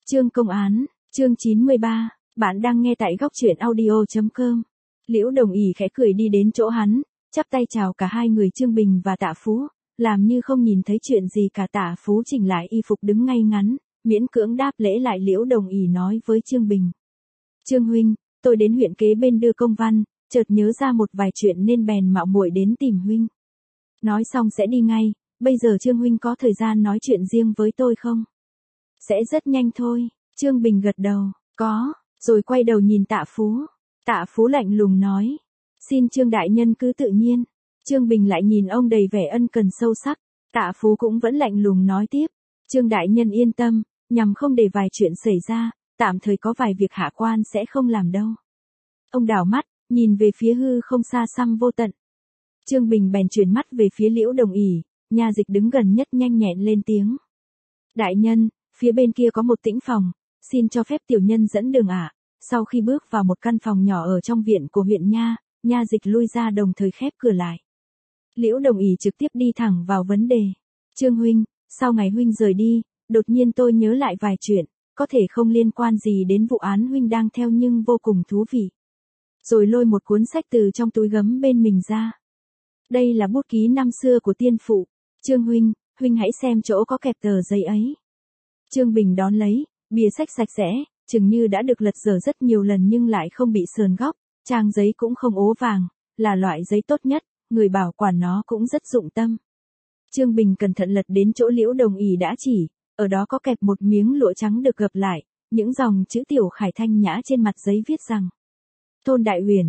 Chương công án, chương 93, bạn đang nghe tại góc truyện audio.com. Liễu Đồng Ý khẽ cười đi đến chỗ hắn, chắp tay chào cả hai người Trương Bình và Tạ Phú, làm như không nhìn thấy chuyện gì cả. Tạ Phú chỉnh lại y phục đứng ngay ngắn, miễn cưỡng đáp lễ lại. Liễu Đồng Ý nói với Trương Bình: Trương huynh, tôi đến huyện kế bên đưa công văn, chợt nhớ ra một vài chuyện nên bèn mạo muội đến tìm huynh. Nói xong sẽ đi ngay, bây giờ Trương huynh có thời gian nói chuyện riêng với tôi không? Sẽ rất nhanh thôi. Trương Bình gật đầu, có, rồi quay đầu nhìn Tạ Phú. Tạ Phú lạnh lùng nói: Xin Trương đại nhân cứ tự nhiên. Trương Bình lại nhìn ông đầy vẻ ân cần sâu sắc. Tạ Phú cũng vẫn lạnh lùng nói tiếp: Trương đại nhân yên tâm, nhằm không để vài chuyện xảy ra, tạm thời có vài việc hạ quan sẽ không làm đâu. Ông đảo mắt, nhìn về phía hư không xa xăm vô tận. Trương Bình bèn chuyển mắt về phía Liễu Đồng Ý, nha dịch đứng gần nhất nhanh nhẹn lên tiếng: Đại nhân, phía bên kia có một tĩnh phòng, xin cho phép tiểu nhân dẫn đường ạ. Sau khi bước vào một căn phòng nhỏ ở trong viện của huyện nha dịch lui ra đồng thời khép cửa lại. Liễu Đồng Ý trực tiếp đi thẳng vào vấn đề: Trương huynh, sau ngày huynh rời đi, đột nhiên tôi nhớ lại vài chuyện, có thể không liên quan gì đến vụ án huynh đang theo nhưng vô cùng thú vị. Rồi lôi một cuốn sách từ trong túi gấm bên mình ra. Đây là bút ký năm xưa của tiên phụ. Trương huynh, huynh hãy xem chỗ có kẹp tờ giấy ấy. Trương Bình đón lấy, bìa sách sạch sẽ, chừng như đã được lật dở rất nhiều lần nhưng lại không bị sờn góc, trang giấy cũng không ố vàng, là loại giấy tốt nhất, người bảo quản nó cũng rất dụng tâm. Trương Bình cẩn thận lật đến chỗ Liễu Đồng Ý đã chỉ, ở đó có kẹp một miếng lụa trắng được gập lại, những dòng chữ tiểu khải thanh nhã trên mặt giấy viết rằng: Thôn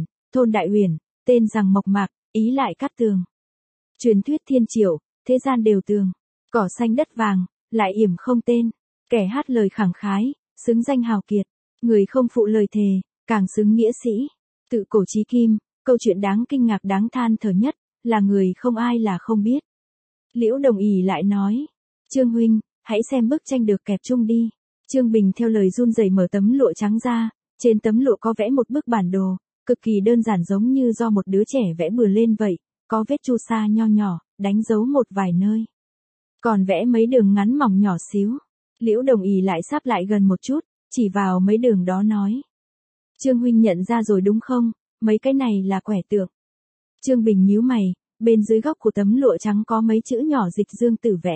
Đại Huyền, tên rằng Mộc Mạc, ý lại Cát Tường. Truyền thuyết thiên triệu, thế gian đều tường, cỏ xanh đất vàng, lại yểm không tên. Kẻ hát lời khẳng khái, xứng danh hào kiệt, người không phụ lời thề, càng xứng nghĩa sĩ. Tự cổ chí kim, câu chuyện đáng kinh ngạc đáng than thở nhất, là người không ai là không biết. Liễu Đồng Ý lại nói: Trương huynh, hãy xem bức tranh được kẹp chung đi. Trương Bình theo lời run rẩy mở tấm lụa trắng ra, trên tấm lụa có vẽ một bức bản đồ, cực kỳ đơn giản giống như do một đứa trẻ vẽ bừa lên vậy, có vết chu sa nho nhỏ, đánh dấu một vài nơi. Còn vẽ mấy đường ngắn mỏng nhỏ xíu. Liễu Đồng Ý lại sáp lại gần một chút, chỉ vào mấy đường đó nói: Trương huynh nhận ra rồi đúng không, mấy cái này là quẻ tượng. Trương Bình nhíu mày, bên dưới góc của tấm lụa trắng có mấy chữ nhỏ Dịch Dương Tử vẽ.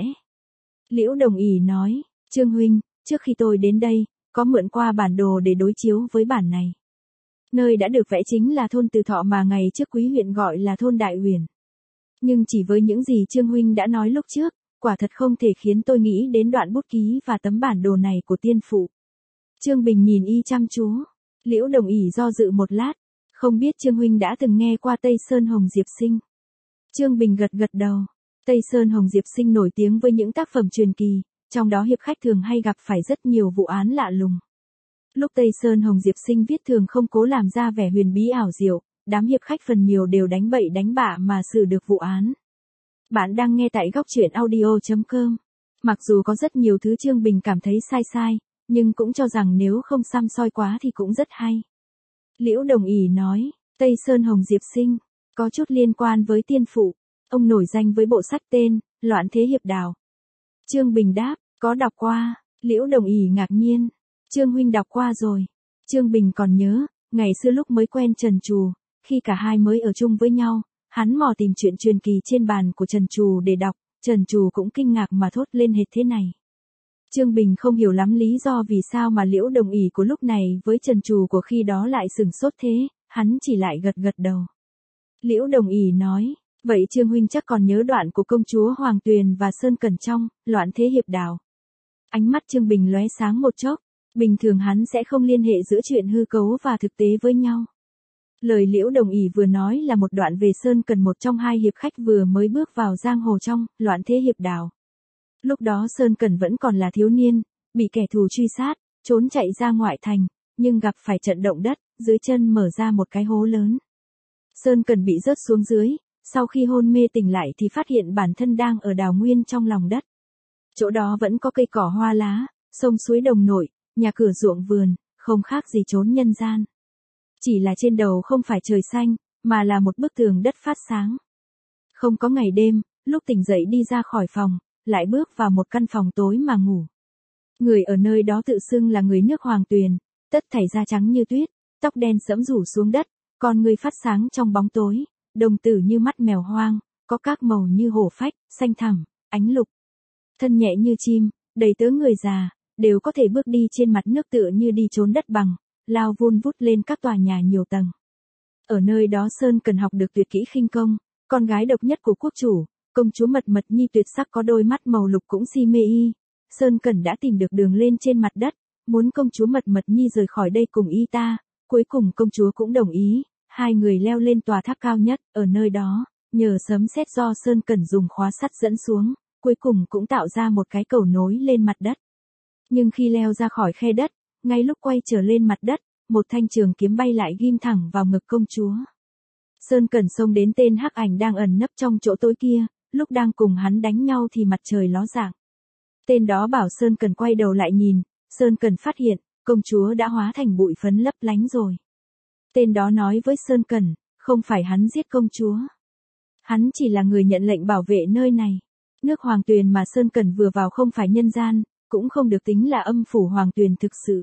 Liễu Đồng Ý nói: Trương huynh, trước khi tôi đến đây, có mượn qua bản đồ để đối chiếu với bản này. Nơi đã được vẽ chính là thôn Từ Thọ mà ngày trước quý huyện gọi là thôn Đại Huyền. Nhưng chỉ với những gì Trương huynh đã nói lúc trước, quả thật không thể khiến tôi nghĩ đến đoạn bút ký và tấm bản đồ này của tiên phụ. Trương Bình nhìn y chăm chú. Liễu Đồng Ý do dự một lát, không biết Trương huynh đã từng nghe qua Tây Sơn Hồng Diệp Sinh. Trương Bình gật gật đầu. Tây Sơn Hồng Diệp Sinh nổi tiếng với những tác phẩm truyền kỳ, trong đó hiệp khách thường hay gặp phải rất nhiều vụ án lạ lùng. Lúc Tây Sơn Hồng Diệp Sinh viết thường không cố làm ra vẻ huyền bí ảo diệu, đám hiệp khách phần nhiều đều đánh bậy đánh bạ mà xử được vụ án. Bạn đang nghe tại góc truyện audio.com. Mặc dù có rất nhiều thứ Trương Bình cảm thấy sai, nhưng cũng cho rằng nếu không săm soi quá thì cũng rất hay. Liễu Đồng Ý nói: Tây Sơn Hồng Diệp Sinh, có chút liên quan với tiên phụ. Ông nổi danh với bộ sách tên Loạn Thế Hiệp Đào. Trương Bình đáp: Có đọc qua. Liễu Đồng Ý ngạc nhiên: Trương huynh đọc qua rồi. Trương Bình còn nhớ, ngày xưa lúc mới quen Trần Trù, khi cả hai mới ở chung với nhau, hắn mò tìm chuyện truyền kỳ trên bàn của Trần Trù để đọc, Trần Trù cũng kinh ngạc mà thốt lên hệt thế này. Trương Bình không hiểu lắm lý do vì sao mà Liễu Đồng Ý của lúc này với Trần Trù của khi đó lại sửng sốt thế, hắn chỉ lại gật gật đầu. Liễu Đồng Ý nói: Vậy Trương huynh chắc còn nhớ đoạn của công chúa Hoàng Tuyền và Sơn Cẩn trong Loạn Thế Hiệp Đào. Ánh mắt Trương Bình lóe sáng một chốc, bình thường hắn sẽ không liên hệ giữa chuyện hư cấu và thực tế với nhau. Lời Liễu Đồng Ý vừa nói là một đoạn về Sơn Cẩn, một trong hai hiệp khách vừa mới bước vào giang hồ trong Loạn Thế Hiệp Đào. Lúc đó Sơn Cẩn vẫn còn là thiếu niên, bị kẻ thù truy sát, trốn chạy ra ngoại thành, nhưng gặp phải trận động đất, dưới chân mở ra một cái hố lớn. Sơn Cẩn bị rớt xuống dưới, sau khi hôn mê tỉnh lại thì phát hiện bản thân đang ở đào nguyên trong lòng đất. Chỗ đó vẫn có cây cỏ hoa lá, sông suối đồng nổi, nhà cửa ruộng vườn, không khác gì chốn nhân gian. Chỉ là trên đầu không phải trời xanh, mà là một bức tường đất phát sáng. Không có ngày đêm, lúc tỉnh dậy đi ra khỏi phòng, lại bước vào một căn phòng tối mà ngủ. Người ở nơi đó tự xưng là người nước Hoàng Tuyền, tất thảy da trắng như tuyết, tóc đen sẫm rủ xuống đất, con người phát sáng trong bóng tối, đồng tử như mắt mèo hoang, có các màu như hổ phách, xanh thẳm, ánh lục. Thân nhẹ như chim, đầy tớ người già, đều có thể bước đi trên mặt nước tựa như đi trốn đất bằng, lao vun vút lên các tòa nhà nhiều tầng. Ở nơi đó Sơn Cần học được tuyệt kỹ khinh công, con gái độc nhất của quốc chủ, công chúa Mật Mật Nhi tuyệt sắc có đôi mắt màu lục cũng si mê y. Sơn Cần đã tìm được đường lên trên mặt đất, muốn công chúa Mật Mật Nhi rời khỏi đây cùng y ta, cuối cùng công chúa cũng đồng ý, hai người leo lên tòa tháp cao nhất, ở nơi đó, nhờ sấm sét do Sơn Cần dùng khóa sắt dẫn xuống, cuối cùng cũng tạo ra một cái cầu nối lên mặt đất. Nhưng khi leo ra khỏi khe đất, ngay lúc quay trở lên mặt đất, một thanh trường kiếm bay lại ghim thẳng vào ngực công chúa. Sơn Cần xông đến tên hắc ảnh đang ẩn nấp trong chỗ tối kia, lúc đang cùng hắn đánh nhau thì mặt trời ló dạng. Tên đó bảo Sơn Cần quay đầu lại nhìn, Sơn Cần phát hiện, công chúa đã hóa thành bụi phấn lấp lánh rồi. Tên đó nói với Sơn Cần, không phải hắn giết công chúa. Hắn chỉ là người nhận lệnh bảo vệ nơi này. Nước Hoàng Tuyền mà Sơn Cần vừa vào không phải nhân gian, cũng không được tính là âm phủ Hoàng Tuyền thực sự.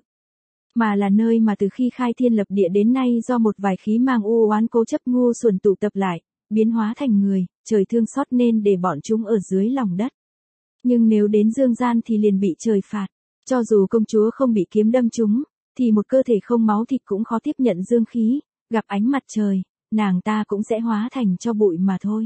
Mà là nơi mà từ khi khai thiên lập địa đến nay do một vài khí mang u oán cố chấp ngu xuẩn tụ tập lại, biến hóa thành người, trời thương xót nên để bọn chúng ở dưới lòng đất. Nhưng nếu đến dương gian thì liền bị trời phạt. Cho dù công chúa không bị kiếm đâm trúng, thì một cơ thể không máu thịt cũng khó tiếp nhận dương khí, gặp ánh mặt trời, nàng ta cũng sẽ hóa thành cho bụi mà thôi.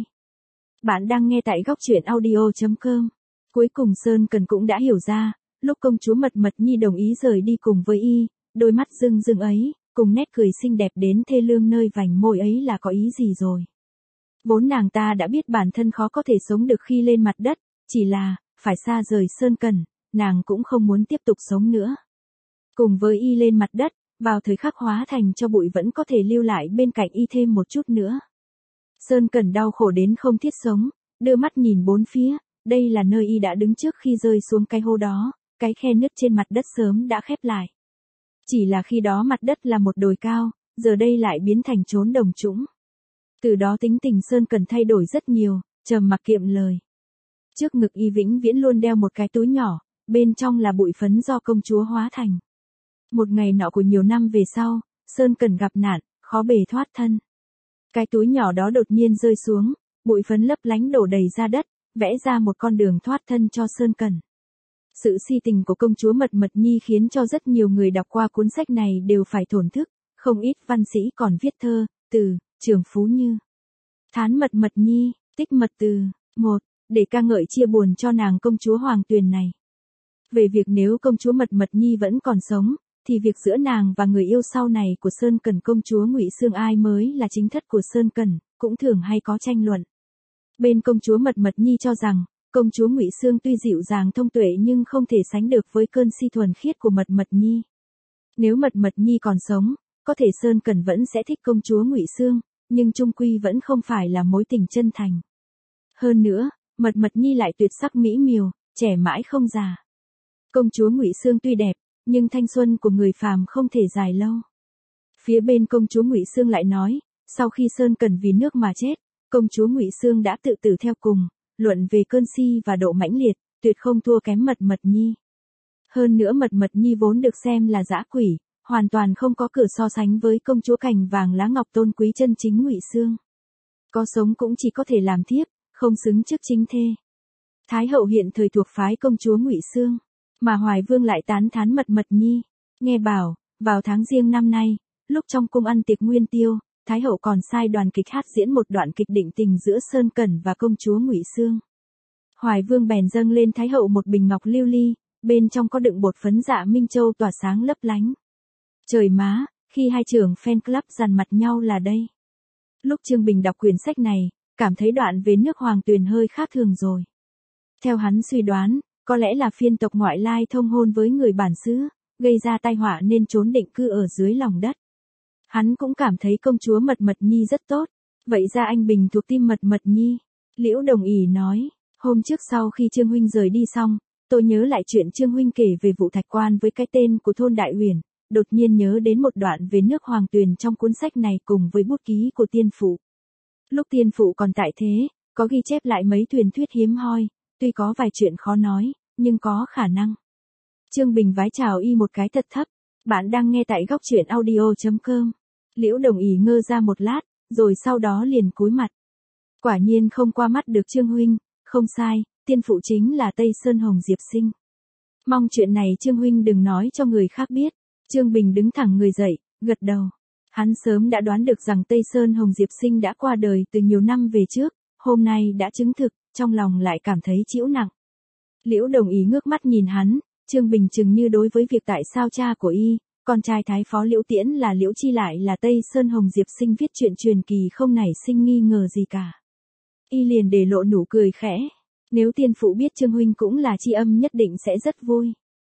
Bạn đang nghe tại góc truyện audio.com. Cuối cùng Sơn Cần cũng đã hiểu ra, lúc công chúa Mật Mật Nhi đồng ý rời đi cùng với y, đôi mắt rưng rưng ấy, cùng nét cười xinh đẹp đến thê lương nơi vành môi ấy là có ý gì rồi. Vốn nàng ta đã biết bản thân khó có thể sống được khi lên mặt đất, chỉ là, phải xa rời Sơn Cần, nàng cũng không muốn tiếp tục sống nữa. Cùng với y lên mặt đất, vào thời khắc hóa thành cho bụi vẫn có thể lưu lại bên cạnh y thêm một chút nữa. Sơn Cần đau khổ đến không thiết sống, đưa mắt nhìn bốn phía, đây là nơi y đã đứng trước khi rơi xuống cái hố đó, cái khe nứt trên mặt đất sớm đã khép lại. Chỉ là khi đó mặt đất là một đồi cao, giờ đây lại biến thành chốn đồng trũng. Từ đó tính tình Sơn Cần thay đổi rất nhiều, trầm mặc kiệm lời. Trước ngực y vĩnh viễn luôn đeo một cái túi nhỏ, bên trong là bụi phấn do công chúa hóa thành. Một ngày nọ của nhiều năm về sau, Sơn Cần gặp nạn, khó bề thoát thân. Cái túi nhỏ đó đột nhiên rơi xuống, bụi phấn lấp lánh đổ đầy ra đất, vẽ ra một con đường thoát thân cho Sơn Cần. Sự si tình của công chúa Mật Mật Nhi khiến cho rất nhiều người đọc qua cuốn sách này đều phải thổn thức, không ít văn sĩ còn viết thơ, từ, trường phú như thán Mật Mật Nhi, tích mật từ, một, để ca ngợi chia buồn cho nàng công chúa Hoàng Tuyền này. Về việc nếu công chúa Mật Mật Nhi vẫn còn sống, thì việc giữa nàng và người yêu sau này của Sơn Cần công chúa Ngụy Xương ai mới là chính thất của Sơn Cần, cũng thường hay có tranh luận. Bên công chúa Mật Mật Nhi cho rằng, công chúa Ngụy Xương tuy dịu dàng thông tuệ nhưng không thể sánh được với cơn si thuần khiết của Mật Mật Nhi. Nếu Mật Mật Nhi còn sống, có thể Sơn Cần vẫn sẽ thích công chúa Ngụy Xương, nhưng chung quy vẫn không phải là mối tình chân thành. Hơn nữa, Mật Mật Nhi lại tuyệt sắc mỹ miều, trẻ mãi không già. Công chúa Ngụy Xương tuy đẹp, nhưng thanh xuân của người phàm không thể dài lâu. Phía bên công chúa Ngụy Xương lại nói, sau khi Sơn Cần vì nước mà chết, công chúa Ngụy Xương đã tự tử theo cùng, luận về cơn si và độ mãnh liệt, tuyệt không thua kém Mật Mật Nhi. Hơn nữa Mật Mật Nhi vốn được xem là dã quỷ, hoàn toàn không có cửa so sánh với công chúa cành vàng lá ngọc tôn quý chân chính Ngụy Xương. Có sống cũng chỉ có thể làm thiếp, không xứng chức chính thê. Thái hậu hiện thời thuộc phái công chúa Ngụy Xương, mà Hoài Vương lại tán thán Mật Mật Nhi. Nghe bảo, vào tháng Giêng năm nay, lúc trong cung ăn tiệc nguyên tiêu, Thái hậu còn sai đoàn kịch hát diễn một đoạn kịch định tình giữa Sơn Cần và công chúa Ngụy Xương. Hoài Vương bèn dâng lên Thái hậu một bình ngọc lưu ly, bên trong có đựng bột phấn dạ minh châu tỏa sáng lấp lánh. Trời má, khi hai trưởng fan club dằn mặt nhau là đây. Lúc Trương Bình đọc quyển sách này, cảm thấy đoạn về nước Hoàng Tuyền hơi khác thường rồi. Theo hắn suy đoán, có lẽ là phiên tộc ngoại lai thông hôn với người bản xứ, gây ra tai họa nên trốn định cư ở dưới lòng đất. Hắn cũng cảm thấy công chúa Mật Mật Nhi rất tốt, vậy ra anh Bình thuộc tim Mật Mật Nhi. Liễu Đồng ỷ nói, hôm trước sau khi Trương Huynh rời đi xong, tôi nhớ lại chuyện Trương Huynh kể về vụ thạch quan với cái tên của thôn Đại Uyển, đột nhiên nhớ đến một đoạn về nước Hoàng Tuyền trong cuốn sách này cùng với bút ký của tiên phụ. Lúc tiên phụ còn tại thế, có ghi chép lại mấy truyền thuyết hiếm hoi, tuy có vài chuyện khó nói, nhưng có khả năng. Trương Bình vái chào y một cái thật thấp. Bạn đang nghe tại góc truyện audio.com. Liễu Đồng ỉ ngơ ra một lát, rồi sau đó liền cúi mặt. Quả nhiên không qua mắt được Trương huynh, không sai, tiên phụ chính là Tây Sơn Hồng Diệp Sinh. Mong chuyện này Trương huynh đừng nói cho người khác biết. Trương Bình đứng thẳng người dậy, gật đầu. Hắn sớm đã đoán được rằng Tây Sơn Hồng Diệp Sinh đã qua đời từ nhiều năm về trước, hôm nay đã chứng thực, trong lòng lại cảm thấy chịu nặng. Liễu Đồng ỉ ngước mắt nhìn hắn, Trương Bình chừng như đối với việc tại sao cha của y, con trai thái phó Liễu Tiễn là Liễu Chi lại là Tây Sơn Hồng Diệp Sinh viết chuyện truyền kỳ không nảy sinh nghi ngờ gì cả. Y liền để lộ nụ cười khẽ, nếu tiên phụ biết Trương huynh cũng là tri âm nhất định sẽ rất vui.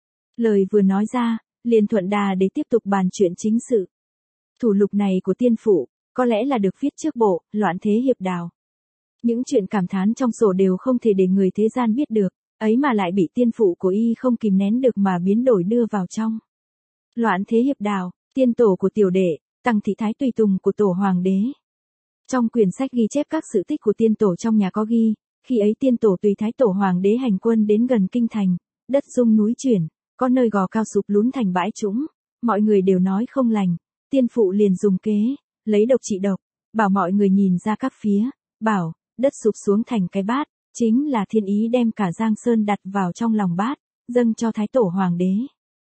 Lời vừa nói ra, liền thuận đà để tiếp tục bàn chuyện chính sự. Thủ lục này của tiên phụ, có lẽ là được viết trước bộ, Loạn Thế Hiệp Đào. Những chuyện cảm thán trong sổ đều không thể để người thế gian biết được, ấy mà lại bị tiên phụ của y không kìm nén được mà biến đổi đưa vào trong. Loạn Thế Hiệp Đào, tiên tổ của tiểu đệ, Tằng Thị Thái tùy tùng của tổ hoàng đế. Trong quyển sách ghi chép các sự tích của tiên tổ trong nhà có ghi, khi ấy tiên tổ tùy thái tổ hoàng đế hành quân đến gần kinh thành, đất rung núi chuyển, có nơi gò cao sụp lún thành bãi trũng, mọi người đều nói không lành, tiên phụ liền dùng kế, lấy độc trị độc, bảo mọi người nhìn ra các phía, bảo, đất sụp xuống thành cái bát, chính là thiên ý đem cả Giang Sơn đặt vào trong lòng bát, dâng cho thái tổ hoàng đế.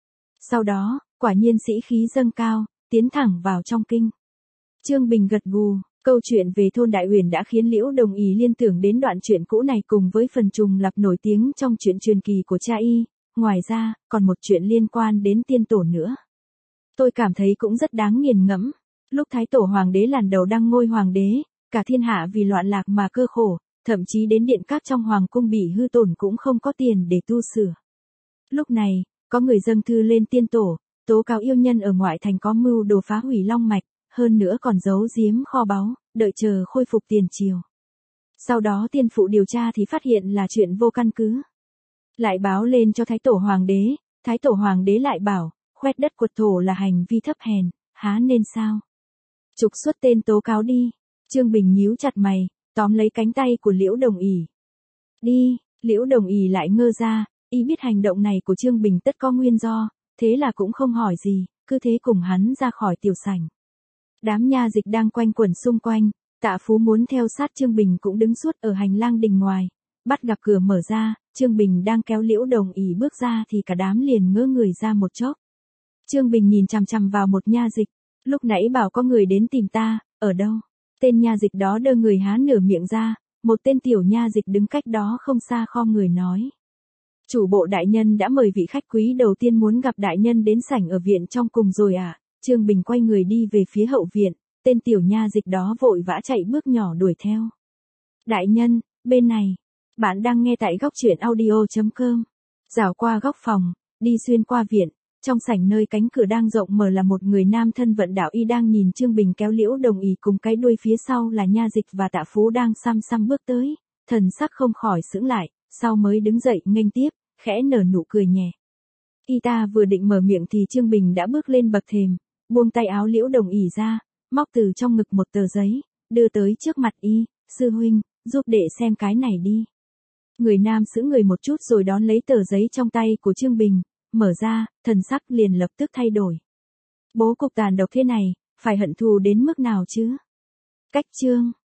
Sau đó, quả nhiên sĩ khí dâng cao, tiến thẳng vào trong kinh. Trương Bình gật gù, câu chuyện về thôn Đại Uyển đã khiến Liễu Đồng ỉ liên tưởng đến đoạn chuyện cũ này cùng với phần trùng lặp nổi tiếng trong chuyện truyền kỳ của cha y, ngoài ra, còn một chuyện liên quan đến tiên tổ nữa. Tôi cảm thấy cũng rất đáng nghiền ngẫm. Lúc thái tổ hoàng đế lần đầu đăng ngôi hoàng đế, cả thiên hạ vì loạn lạc mà cơ khổ, thậm chí đến điện các trong hoàng cung bị hư tổn cũng không có tiền để tu sửa. Lúc này, có người dâng thư lên tiên tổ, tố cáo yêu nhân ở ngoại thành có mưu đồ phá hủy long mạch, hơn nữa còn giấu giếm kho báu, đợi chờ khôi phục tiền triều. Sau đó tiên phụ điều tra thì phát hiện là chuyện vô căn cứ. Lại báo lên cho thái tổ hoàng đế lại bảo, khoét đất quật thổ là hành vi thấp hèn, há nên sao? Trục xuất tên tố cáo đi. Trương Bình nhíu chặt mày, tóm lấy cánh tay của Liễu Đồng ỉ. Đi, Liễu Đồng ỉ lại ngơ ra, y biết hành động này của Trương Bình tất có nguyên do, thế là cũng không hỏi gì, cứ thế cùng hắn ra khỏi tiểu sảnh. Đám nha dịch đang quanh quẩn xung quanh, Tạ Phú muốn theo sát Trương Bình cũng đứng suốt ở hành lang đình ngoài, bắt gặp cửa mở ra, Trương Bình đang kéo Liễu Đồng ỉ bước ra thì cả đám liền ngỡ người ra một chốc. Trương Bình nhìn chằm chằm vào một nha dịch, lúc nãy bảo có người đến tìm ta, ở đâu? Tên nha dịch đó đơ người há nửa miệng ra, một tên tiểu nha dịch đứng cách đó không xa khom người nói. Chủ bộ đại nhân đã mời vị khách quý đầu tiên muốn gặp đại nhân đến sảnh ở viện trong cùng rồi à? Trương Bình quay người đi về phía hậu viện, tên tiểu nha dịch đó vội vã chạy bước nhỏ đuổi theo. Đại nhân, bên này, bạn đang nghe tại góc truyện audio.com. Dạo qua góc phòng, đi xuyên qua viện, trong sảnh nơi cánh cửa đang rộng mở là một người nam thân vận đạo y đang nhìn Trương Bình kéo Liễu Đồng ỉ cùng cái đuôi phía sau là nha dịch và Tạ Phú đang xăm xăm bước tới, thần sắc không khỏi sững lại, sau mới đứng dậy nghênh tiếp, khẽ nở nụ cười nhẹ. Y ta vừa định mở miệng thì Trương Bình đã bước lên bậc thềm, buông tay áo Liễu Đồng ỉ ra, móc từ trong ngực một tờ giấy, đưa tới trước mặt y, sư huynh, giúp đệ xem cái này đi. Người nam sững người một chút rồi đón lấy tờ giấy trong tay của Trương Bình, mở ra, thần sắc liền lập tức thay đổi. Bố cục tàn độc thế này, phải hận thù đến mức nào chứ? Cách chương